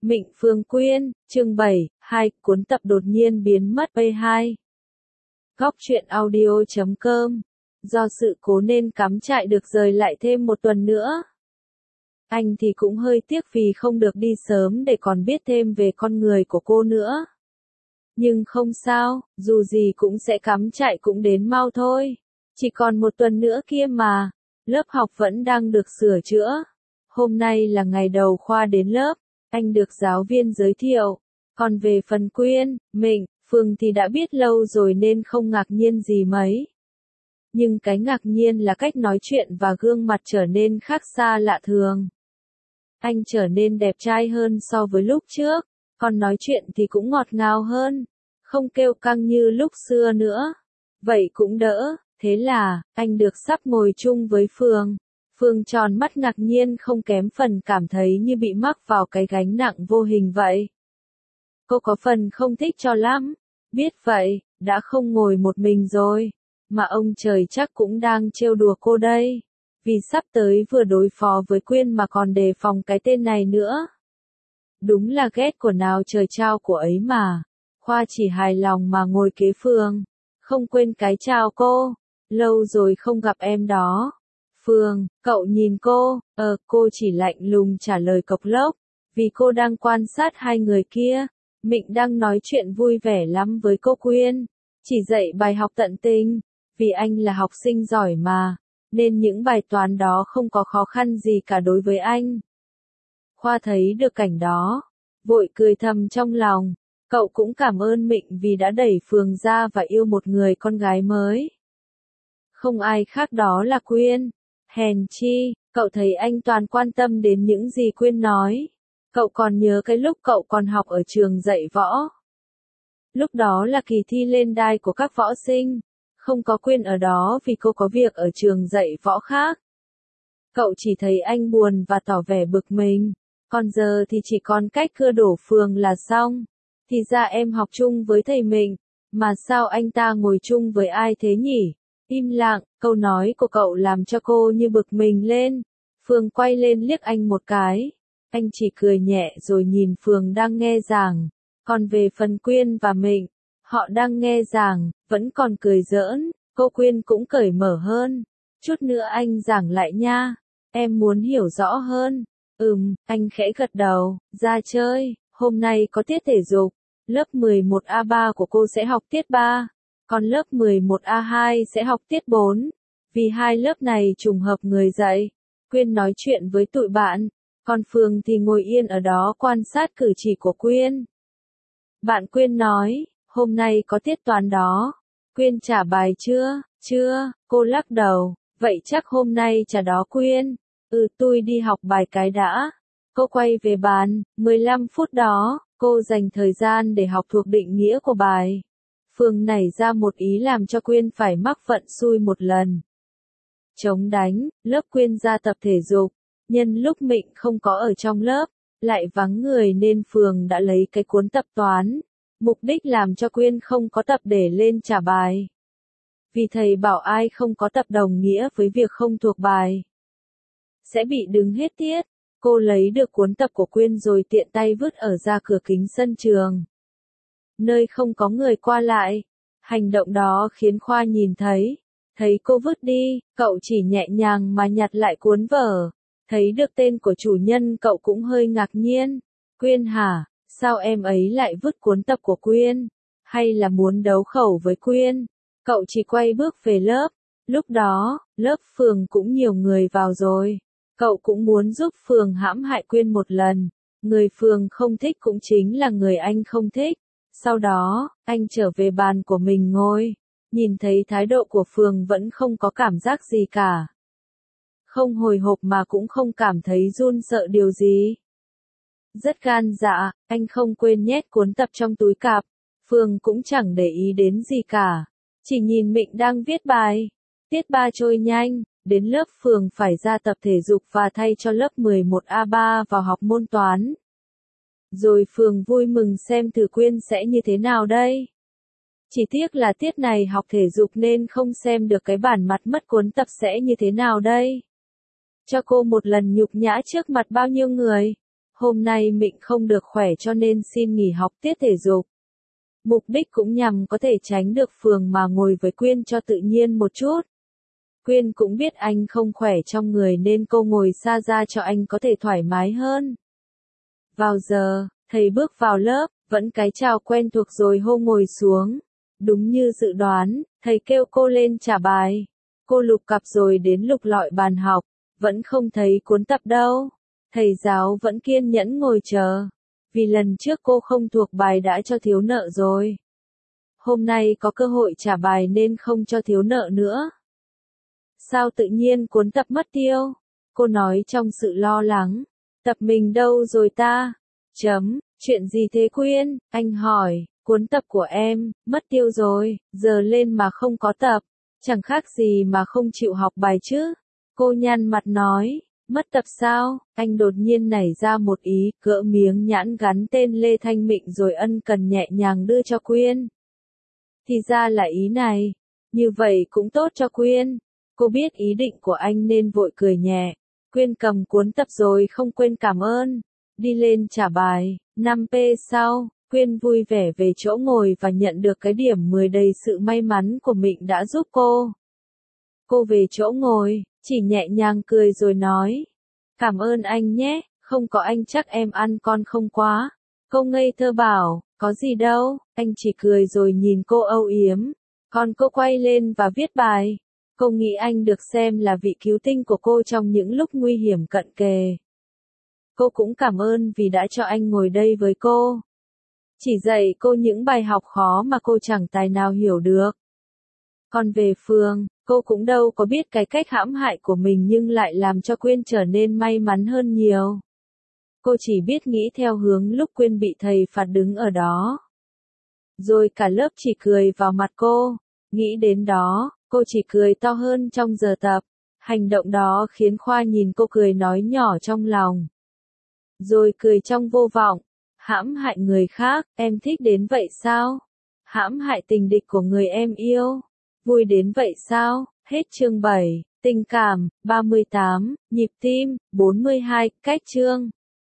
Mịnh Phương Quyên, chương 7, 2, cuốn tập đột nhiên biến mất P2. Góc truyện audio.com. Do sự cố nên cắm trại được rời lại thêm một tuần nữa. Anh thì cũng hơi tiếc vì không được đi sớm để còn biết thêm về con người của cô nữa. Nhưng không sao, dù gì cũng sẽ cắm trại cũng đến mau thôi. Chỉ còn một tuần nữa kia mà. Lớp học vẫn đang được sửa chữa. Hôm nay là ngày đầu khoa đến lớp. Anh được giáo viên giới thiệu. Còn về phần Quyên, Mịnh, Phương thì đã biết lâu rồi nên không ngạc nhiên gì mấy. Nhưng cái ngạc nhiên là cách nói chuyện và gương mặt trở nên khác xa lạ thường. Anh trở nên đẹp trai hơn so với lúc trước, còn nói chuyện thì cũng ngọt ngào hơn, không kêu căng như lúc xưa nữa. Vậy cũng đỡ, thế là, anh được sắp ngồi chung với Phương. Phương tròn mắt ngạc nhiên không kém phần cảm thấy như bị mắc vào cái gánh nặng vô hình vậy. Cô có phần không thích cho lắm, biết vậy, đã không ngồi một mình rồi, mà ông trời chắc cũng đang trêu đùa cô đây, vì sắp tới vừa đối phó với Quyên mà còn đề phòng cái tên này nữa. Đúng là ghét của nào trời trao của ấy mà, Khoa chỉ hài lòng mà ngồi kế Phương, không quên cái chào cô, lâu rồi không gặp em đó. Phương, cậu nhìn cô, cô chỉ lạnh lùng trả lời cộc lốc, vì cô đang quan sát hai người kia. Mịnh đang nói chuyện vui vẻ lắm với cô Quyên, chỉ dạy bài học tận tình, vì anh là học sinh giỏi mà, nên những bài toán đó không có khó khăn gì cả đối với anh. Khoa thấy được cảnh đó, vội cười thầm trong lòng, cậu cũng cảm ơn Mịnh vì đã đẩy Phương ra và yêu một người con gái mới. Không ai khác đó là Quyên. Hèn chi, cậu thấy anh toàn quan tâm đến những gì Quyên nói. Cậu còn nhớ cái lúc cậu còn học ở trường dạy võ. Lúc đó là kỳ thi lên đai của các võ sinh. Không có Quyên ở đó vì cô có việc ở trường dạy võ khác. Cậu chỉ thấy anh buồn và tỏ vẻ bực mình. Còn giờ thì chỉ còn cách cưa đổ Phương là xong. Thì ra em học chung với thầy Mịnh. Mà sao anh ta ngồi chung với ai thế nhỉ? Im lặng, câu nói của cậu làm cho cô như bực mình lên. Phương quay lên liếc anh một cái. Anh chỉ cười nhẹ rồi nhìn Phương đang nghe giảng. Còn về phần Quyên và Mịnh, họ đang nghe giảng, vẫn còn cười giỡn. Cô Quyên cũng cởi mở hơn. Chút nữa anh giảng lại nha. Em muốn hiểu rõ hơn. Anh khẽ gật đầu. Ra chơi, hôm nay có tiết thể dục. Lớp 11A3 của cô sẽ học tiết 3. Còn lớp 11A2 sẽ học tiết 4. Vì hai lớp này trùng hợp người dạy. Quyên nói chuyện với tụi bạn. Còn Phương thì ngồi yên ở đó quan sát cử chỉ của Quyên. Bạn Quyên nói, hôm nay có tiết toán đó. Quyên trả bài chưa? Chưa, cô lắc đầu. Vậy chắc hôm nay trả đó Quyên. Tôi đi học bài cái đã. Cô quay về bàn, 15 phút đó, cô dành thời gian để học thuộc định nghĩa của bài. Phương nảy ra một ý làm cho Quyên phải mắc vận xui một lần. Chống đánh, lớp Quyên ra tập thể dục. Nhân lúc Mịnh không có ở trong lớp, lại vắng người nên Phương đã lấy cái cuốn tập toán. Mục đích làm cho Quyên không có tập để lên trả bài. Vì thầy bảo ai không có tập đồng nghĩa với việc không thuộc bài. Sẽ bị đứng hết tiết. Cô lấy được cuốn tập của Quyên rồi tiện tay vứt ở ra cửa kính sân trường. Nơi không có người qua lại. Hành động đó khiến Khoa nhìn thấy. Thấy cô vứt đi, cậu chỉ nhẹ nhàng mà nhặt lại cuốn vở. Thấy được tên của chủ nhân cậu cũng hơi ngạc nhiên. Quyên hả? Sao em ấy lại vứt cuốn tập của Quyên? Hay là muốn đấu khẩu với Quyên? Cậu chỉ quay bước về lớp. Lúc đó, lớp Phương cũng nhiều người vào rồi. Cậu cũng muốn giúp Phương hãm hại Quyên một lần. Người Phương không thích cũng chính là người anh không thích. Sau đó, anh trở về bàn của mình ngồi. Nhìn thấy thái độ của Phương vẫn không có cảm giác gì cả. Không hồi hộp mà cũng không cảm thấy run sợ điều gì. Rất gan dạ, anh không quên nhét cuốn tập trong túi cạp. Phương cũng chẳng để ý đến gì cả. Chỉ nhìn Mịnh đang viết bài. Tiết 3 trôi nhanh, đến lớp Phương phải ra tập thể dục và thay cho lớp 11A3 vào học môn toán. Rồi Phương vui mừng xem thử Quyên sẽ như thế nào đây. Chỉ tiếc là tiết này học thể dục nên không xem được cái bản mặt mất cuốn tập sẽ như thế nào đây. Cho cô một lần nhục nhã trước mặt bao nhiêu người. Hôm nay Mịnh không được khỏe cho nên xin nghỉ học tiết thể dục. Mục đích cũng nhằm có thể tránh được Phường mà ngồi với Quyên cho tự nhiên một chút. Quyên cũng biết anh không khỏe trong người nên cô ngồi xa ra cho anh có thể thoải mái hơn. Vào giờ, thầy bước vào lớp, vẫn cái chào quen thuộc rồi hô ngồi xuống. Đúng như dự đoán, thầy kêu cô lên trả bài. Cô lục cặp rồi đến lục lọi bàn học, vẫn không thấy cuốn tập đâu. Thầy giáo vẫn kiên nhẫn ngồi chờ, vì lần trước cô không thuộc bài đã cho thiếu nợ rồi. Hôm nay có cơ hội trả bài nên không cho thiếu nợ nữa. Sao tự nhiên cuốn tập mất tiêu? Cô nói trong sự lo lắng. Tập mình đâu rồi ta? Chuyện gì thế Quyên? Anh hỏi, cuốn tập của em, mất tiêu rồi, giờ lên mà không có tập. Chẳng khác gì mà không chịu học bài chứ. Cô nhăn mặt nói, mất tập sao? Anh đột nhiên nảy ra một ý, gỡ miếng nhãn gắn tên Lê Thanh Mịnh rồi ân cần nhẹ nhàng đưa cho Quyên. Thì ra là ý này, như vậy cũng tốt cho Quyên. Cô biết ý định của anh nên vội cười nhẹ. Quyên cầm cuốn tập rồi không quên cảm ơn. Đi lên trả bài, 5p sau, Quyên vui vẻ về chỗ ngồi và nhận được cái điểm 10 đầy sự may mắn của Mịnh đã giúp cô. Cô về chỗ ngồi, chỉ nhẹ nhàng cười rồi nói. Cảm ơn anh nhé, không có anh chắc em ăn con không quá. Cô ngây thơ bảo, có gì đâu, anh chỉ cười rồi nhìn cô âu yếm. Còn cô quay lên và viết bài. Cô nghĩ anh được xem là vị cứu tinh của cô trong những lúc nguy hiểm cận kề. Cô cũng cảm ơn vì đã cho anh ngồi đây với cô. Chỉ dạy cô những bài học khó mà cô chẳng tài nào hiểu được. Còn về Phương, cô cũng đâu có biết cái cách hãm hại của mình nhưng lại làm cho Quyên trở nên may mắn hơn nhiều. Cô chỉ biết nghĩ theo hướng lúc Quyên bị thầy phạt đứng ở đó. Rồi cả lớp chỉ cười vào mặt cô. Nghĩ đến đó, cô chỉ cười to hơn trong giờ tập. Hành động đó khiến Khoa nhìn cô cười nói nhỏ trong lòng. Rồi cười trong vô vọng. Hãm hại người khác, em thích đến vậy sao? Hãm hại tình địch của người em yêu. Vui đến vậy sao? Hết chương 7. Tình cảm, 38, nhịp tim, 42, cách chương.